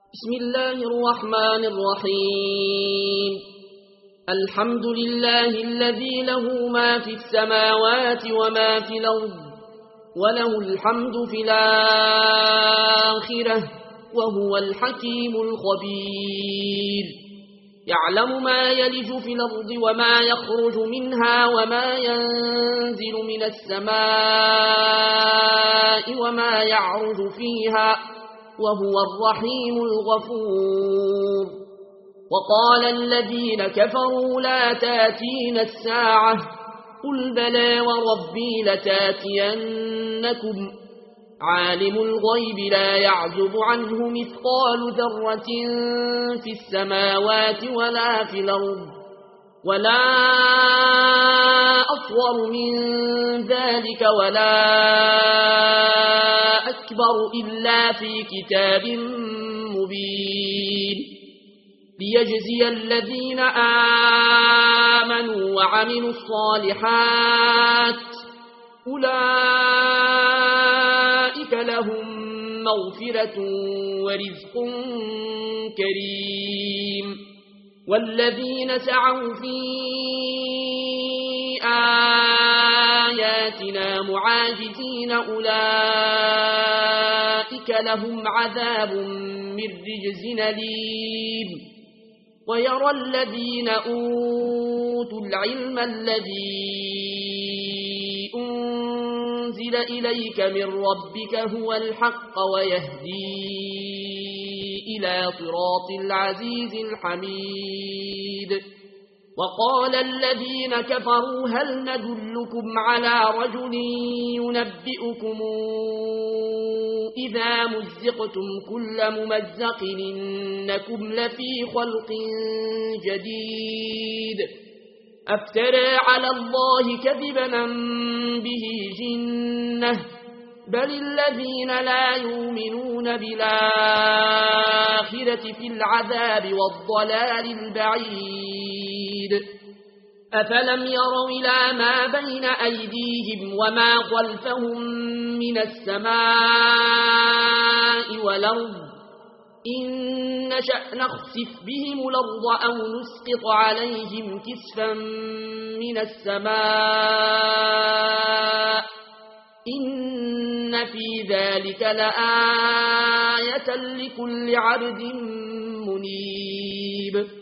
بسم الله الرحمن الرحيم. الحمد لله الذي له ما في السماوات وما في الأرض وله الحمد في الآخرة وهو الحكيم الخبير. يعلم ما يلج في الأرض وما يخرج منها وما ينزل من السماء وما يعرج فيها وهو الرحيم الغفور. وقال الذين كفروا لا تاتين الساعة قل بلى وربي لتاتينكم عالم الغيب لا يعزب عنه مثقال ذرة في السماوات ولا في الأرض ولا أصغر من ذلك ولا أكبر إلا في كتاب مبين ليجزي الذين آمنوا وعملوا الصالحات أولئك لهم مغفرة ورزق كريم. والذين سعوا في آياتنا معاجزين أولئك لهم عذاب من رجز أليم. ويرى الذين أوتوا العلم الذي أنزل إليك من ربك هو الحق ويهدي إلى صراط العزيز الحميد. وقال الذين كفروا هل ندلكم على رجل ينبئكم إذا مزقتم كل ممزق إنكم لفي خلق جديد أفترى على الله كذبا به جنة بل الذين لا يؤمنون بالآخرة في العذاب والضلال البعيد. أفلم يروا إلى ما بين أيديهم وما خلفهم من السماء والأرض إن نشأ نخسف بهم الأرض أو نسقط عليهم كسفا من السماء إن في ذلك لآية لكل عبد منيب.